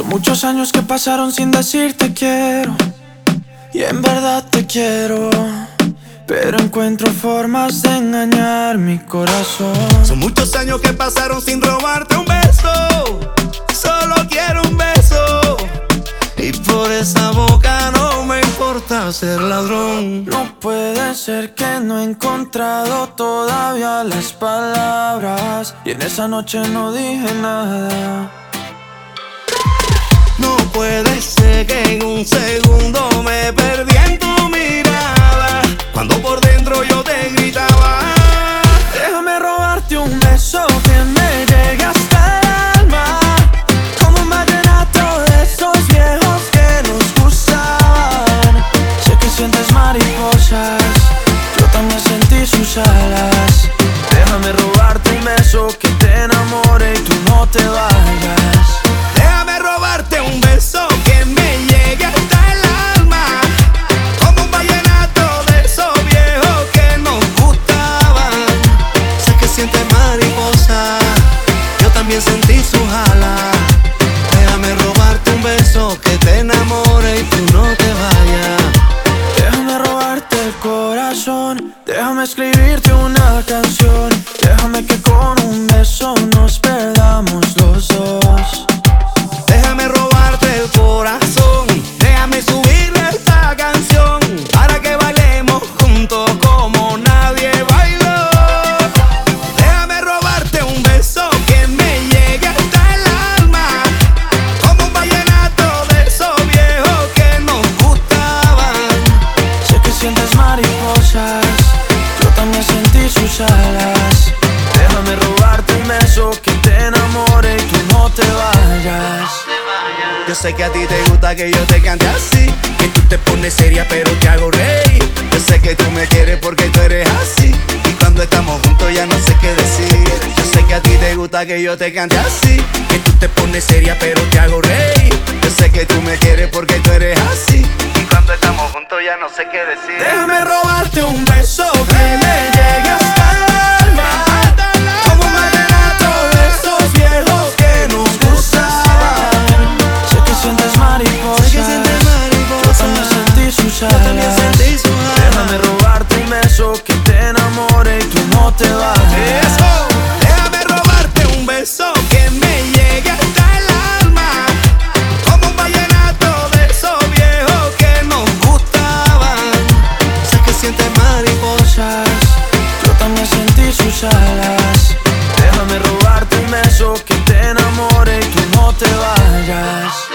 Muchos años que pasaron sin decirte quiero, y en verdad te quiero, pero encuentro formas de engañar mi corazón. Son muchos años que pasaron sin robarte un beso. Solo quiero un beso, y por esa boca no me importa ser ladrón. No puede ser que no he encontrado todavía las palabras, y en esa noche no dije nada. No puede ser que en un segundo me perdí en tu mirada, cuando por dentro yo te gritaba: déjame robarte un beso que me llegue hasta el alma, como un vallenato de esos viejos que nos gustaban. Sé que sientes mariposas, yo también sentí sus alas. Déjame robarte un beso que te enamore y tú no te vayas. Déjame robarte un beso que me llegue hasta el alma, como un vallenato de esos viejos que nos gustaban. Sé que sientes mariposa, yo también sentí sus alas. Déjame robarte un beso que te enamore y tú no te vayas. Déjame robarte el corazón, déjame escribirte una canción. Déjame que con un beso nos perdamos los dos. Déjame robarte el corazón, déjame subirle esta canción, para que bailemos juntos como nadie bailó. Déjame robarte un beso que me llegue hasta el alma, como un vallenato de esos viejos que nos gustaban. Sé que sientes mariposas, yo también sentí sus alas. Déjame robarte un beso que te enamore y tú no te vayas. Yo sé que a ti te gusta que yo te cante así, que tú te pones seria pero te hago reír. Yo sé que tú me quieres porque tú eres así, y cuando estamos juntos ya no sé qué decir. Yo sé que a ti te gusta que yo te cante así, que tú te pones seria pero te hago reír. Yo sé que tú me quieres porque tú eres así, y cuando estamos juntos ya no sé qué decir. Déjame robarte un beso que me llegue hasta el alma, como un vallenato de esos viejos que nos gustaban. Sé que sientes mariposas, yo también sentí sus alas. Déjame robarte un beso que te enamore y tú no te vayas. Déjame robarte un beso que me llegue hasta el alma, como un vallenato de esos viejos que nos gustaban. Sé que sientes mariposas, Yo también sentí sus alas. Déjame robarte un beso que te enamore y tú no te vayas.